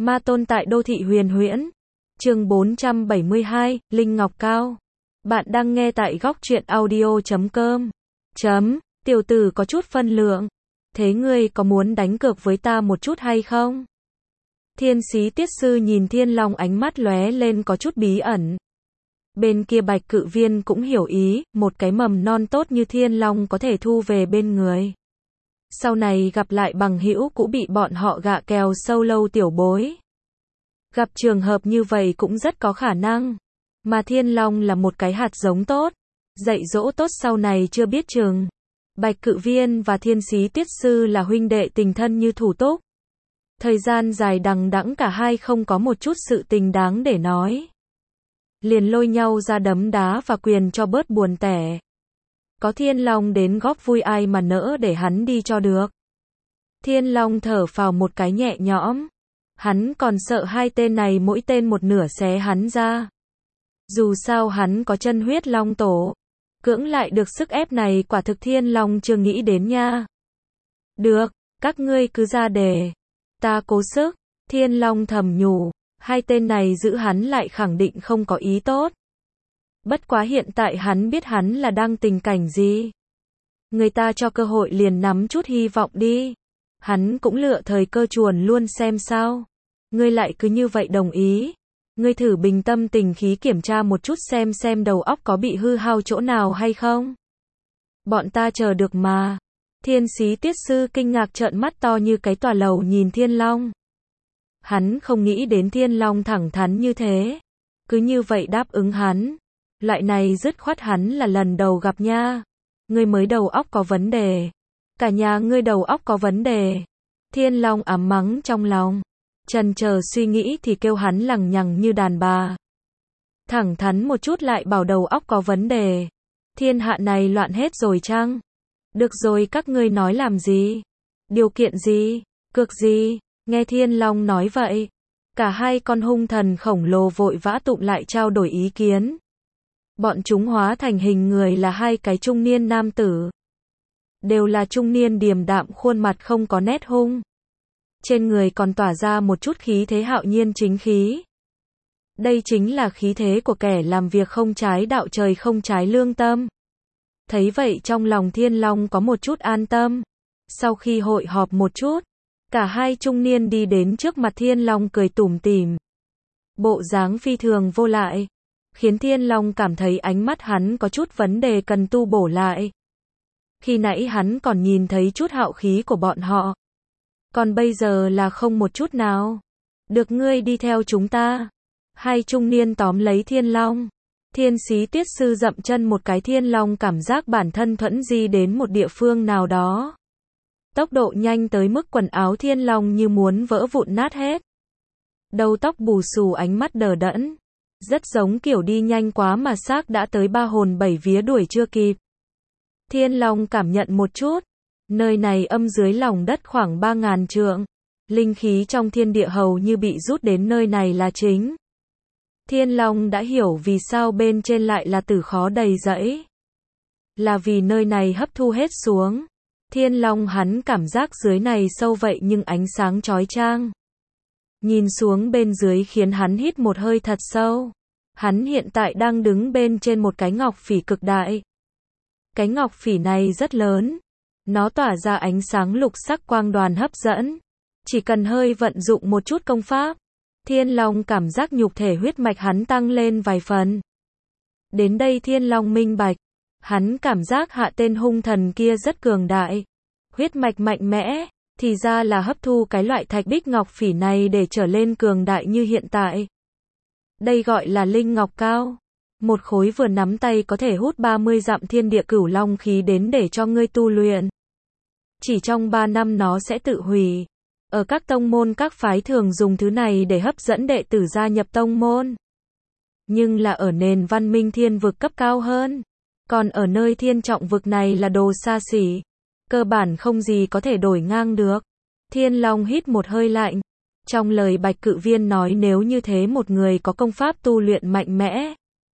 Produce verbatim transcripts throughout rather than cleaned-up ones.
Ma tôn tại đô thị huyền huyễn. Chương bốn trăm bảy mươi hai, Linh Ngọc Cao. Bạn đang nghe tại góc truyện audio chấm com. Chấm, tiểu tử có chút phân lượng. Thế ngươi có muốn đánh cược với ta một chút hay không? Thiên sĩ tiết sư nhìn Thiên Long ánh mắt lóe lên có chút bí ẩn. Bên kia Bạch Cự Viên cũng hiểu ý, một cái mầm non tốt như Thiên Long có thể thu về bên người. Sau này gặp lại bằng hữu cũng bị bọn họ gạ kèo sâu lâu tiểu bối. Gặp trường hợp như vậy cũng rất có khả năng. Mà Thiên Long là một cái hạt giống tốt. Dạy dỗ tốt sau này chưa biết chừng. Bạch Cự Viên và Thiên sĩ tiết sư là huynh đệ tình thân như thủ túc. Thời gian dài đằng đẵng cả hai không có một chút sự tình đáng để nói. Liền lôi nhau ra đấm đá và quyền cho bớt buồn tẻ. Có Thiên Long đến góp vui ai mà nỡ để hắn đi cho được. Thiên Long thở phào một cái nhẹ nhõm. Hắn còn sợ hai tên này mỗi tên một nửa xé hắn ra. Dù sao hắn có chân huyết long tổ. Cưỡng lại được sức ép này quả thực Thiên Long chưa nghĩ đến nha. Được, các ngươi cứ ra đề. Ta cố sức. Thiên Long thầm nhủ. Hai tên này giữ hắn lại khẳng định không có ý tốt. Bất quá hiện tại hắn biết hắn là đang tình cảnh gì. Người ta cho cơ hội liền nắm chút hy vọng đi. Hắn cũng lựa thời cơ chuồn luôn xem sao. Ngươi lại cứ như vậy đồng ý. Ngươi thử bình tâm tình khí kiểm tra một chút xem xem đầu óc có bị hư hao chỗ nào hay không. Bọn ta chờ được mà. Thiên sĩ tiết sư kinh ngạc trợn mắt to như cái tòa lầu nhìn Thiên Long. Hắn không nghĩ đến Thiên Long thẳng thắn như thế. Cứ như vậy đáp ứng hắn. Loại này dứt khoát hắn là lần đầu gặp nha. Ngươi mới đầu óc có vấn đề. Cả nhà ngươi đầu óc có vấn đề. Thiên Long ám mắng trong lòng. Chần chờ suy nghĩ thì kêu hắn lằng nhằng như đàn bà. Thẳng thắn một chút lại bảo đầu óc có vấn đề. Thiên hạ này loạn hết rồi chăng? Được rồi, các ngươi nói làm gì? Điều kiện gì? Cược gì? Nghe Thiên Long nói vậy. Cả hai con hung thần khổng lồ vội vã tụng lại trao đổi ý kiến. Bọn chúng hóa thành hình người là hai cái trung niên nam tử. Đều là trung niên điềm đạm, khuôn mặt không có nét hung. Trên người còn tỏa ra một chút khí thế hạo nhiên chính khí. Đây chính là khí thế của kẻ làm việc không trái đạo trời không trái lương tâm. Thấy vậy trong lòng Thiên Long có một chút an tâm. Sau khi hội họp một chút, cả hai trung niên đi đến trước mặt Thiên Long cười tủm tỉm. Bộ dáng phi thường vô lại. Khiến Thiên Long cảm thấy ánh mắt hắn có chút vấn đề cần tu bổ lại. Khi nãy hắn còn nhìn thấy chút hạo khí của bọn họ. Còn bây giờ là không một chút nào. Được, ngươi đi theo chúng ta. Hai trung niên tóm lấy Thiên Long. Thiên sĩ tiết sư dậm chân một cái, Thiên Long cảm giác bản thân thuẫn di đến một địa phương nào đó. Tốc độ nhanh tới mức quần áo Thiên Long như muốn vỡ vụn nát hết. Đầu tóc bù xù, ánh mắt đờ đẫn. Rất giống kiểu đi nhanh quá mà xác đã tới ba hồn bảy vía đuổi chưa kịp. Thiên Long cảm nhận một chút. Nơi này âm dưới lòng đất khoảng ba ngàn trượng. Linh khí trong thiên địa hầu như bị rút đến nơi này là chính. Thiên Long đã hiểu vì sao bên trên lại là tử khó đầy rẫy. Là vì nơi này hấp thu hết xuống. Thiên Long hắn cảm giác dưới này sâu vậy nhưng ánh sáng chói chang. Nhìn xuống bên dưới khiến hắn hít một hơi thật sâu. Hắn hiện tại đang đứng bên trên một cái ngọc phỉ cực đại. Cái ngọc phỉ này rất lớn. Nó tỏa ra ánh sáng lục sắc quang đoàn hấp dẫn. Chỉ cần hơi vận dụng một chút công pháp. Thiên Long cảm giác nhục thể huyết mạch hắn tăng lên vài phần. Đến đây Thiên Long minh bạch. Hắn cảm giác hạ tên hung thần kia rất cường đại. Huyết mạch mạnh mẽ. Thì ra là hấp thu cái loại thạch bích ngọc phỉ này để trở lên cường đại như hiện tại. Đây gọi là Linh Ngọc Cao. Một khối vừa nắm tay có thể hút ba mươi dặm thiên địa cửu long khí đến để cho ngươi tu luyện. Chỉ trong ba năm nó sẽ tự hủy. Ở các tông môn các phái thường dùng thứ này để hấp dẫn đệ tử gia nhập tông môn. Nhưng là ở nền văn minh thiên vực cấp cao hơn. Còn ở nơi thiên trọng vực này là đồ xa xỉ. Cơ bản không gì có thể đổi ngang được. Thiên Long hít một hơi lạnh. Trong lời Bạch Cự Viên nói nếu như thế một người có công pháp tu luyện mạnh mẽ.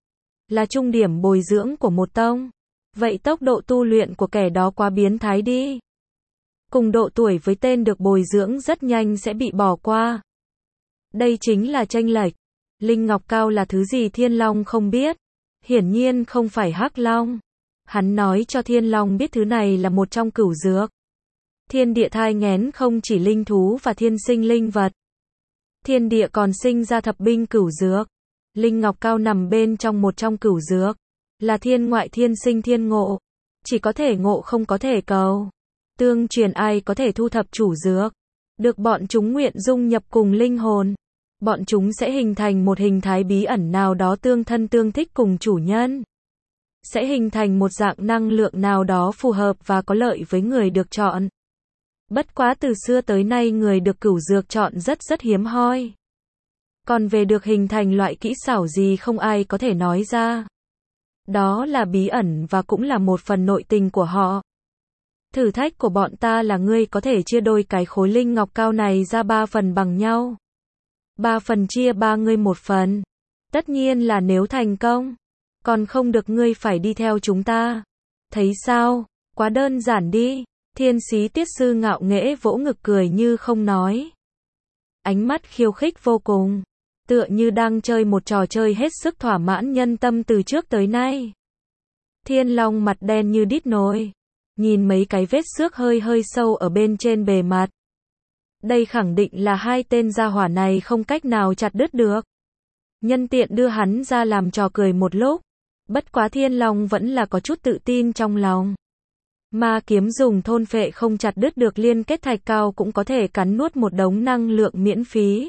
Là trung điểm bồi dưỡng của một tông. Vậy tốc độ tu luyện của kẻ đó quá biến thái đi. Cùng độ tuổi với tên được bồi dưỡng rất nhanh sẽ bị bỏ qua. Đây chính là chênh lệch. Linh Ngọc Cao là thứ gì Thiên Long không biết? Hiển nhiên không phải Hắc Long. Hắn nói cho Thiên Long biết thứ này là một trong cửu dược. Thiên địa thai nghén không chỉ linh thú và thiên sinh linh vật. Thiên địa còn sinh ra thập binh cửu dược. Linh Ngọc Cao nằm bên trong một trong cửu dược. Là thiên ngoại thiên sinh thiên ngộ. Chỉ có thể ngộ không có thể cầu. Tương truyền ai có thể thu thập chủ dược. Được bọn chúng nguyện dung nhập cùng linh hồn. Bọn chúng sẽ hình thành một hình thái bí ẩn nào đó tương thân tương thích cùng chủ nhân. Sẽ hình thành một dạng năng lượng nào đó phù hợp và có lợi với người được chọn. Bất quá từ xưa tới nay người được cửu dược chọn rất rất hiếm hoi. Còn về được hình thành loại kỹ xảo gì không ai có thể nói ra. Đó là bí ẩn và cũng là một phần nội tình của họ. Thử thách của bọn ta là ngươi có thể chia đôi cái khối linh ngọc cao này ra ba phần bằng nhau. Ba phần chia ba ngươi một phần. Tất nhiên là nếu thành công. Còn không được ngươi phải đi theo chúng ta. Thấy sao? Quá đơn giản đi. Thiên Xí Tiết Sư ngạo nghễ vỗ ngực cười như không nói. Ánh mắt khiêu khích vô cùng. Tựa như đang chơi một trò chơi hết sức thỏa mãn nhân tâm từ trước tới nay. Thiên Long mặt đen như đít nồi. Nhìn mấy cái vết xước hơi hơi sâu ở bên trên bề mặt. Đây khẳng định là hai tên gia hỏa này không cách nào chặt đứt được. Nhân tiện đưa hắn ra làm trò cười một lúc. Bất quá Thiên Long vẫn là có chút tự tin trong lòng. Ma kiếm dùng thôn phệ không chặt đứt được liên kết thạch cao cũng có thể cắn nuốt một đống năng lượng miễn phí.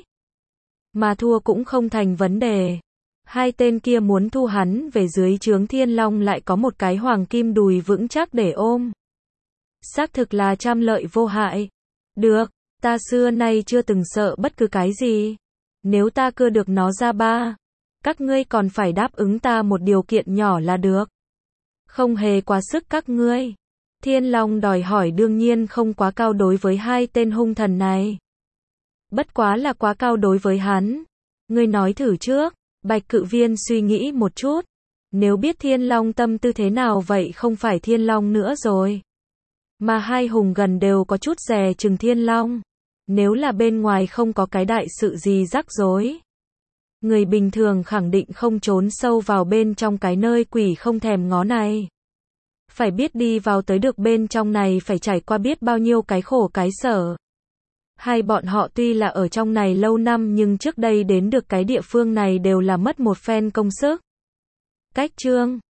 Mà thua cũng không thành vấn đề. Hai tên kia muốn thu hắn về dưới trướng Thiên Long lại có một cái hoàng kim đùi vững chắc để ôm. Xác thực là trăm lợi vô hại. Được, ta xưa nay chưa từng sợ bất cứ cái gì. Nếu ta cưa được nó ra ba, các ngươi còn phải đáp ứng ta một điều kiện nhỏ là được. Không hề quá sức các ngươi. Thiên Long đòi hỏi đương nhiên không quá cao đối với hai tên hung thần này. Bất quá là quá cao đối với hắn. Ngươi nói thử trước. Bạch Cự Viên suy nghĩ một chút. Nếu biết Thiên Long tâm tư thế nào vậy không phải Thiên Long nữa rồi. Mà hai hùng gần đều có chút dè chừng Thiên Long. Nếu là bên ngoài không có cái đại sự gì rắc rối. Người bình thường khẳng định không trốn sâu vào bên trong cái nơi quỷ không thèm ngó này. Phải biết đi vào tới được bên trong này phải trải qua biết bao nhiêu cái khổ cái sở. Hai bọn họ tuy là ở trong này lâu năm nhưng trước đây đến được cái địa phương này đều là mất một phen công sức. Cách chương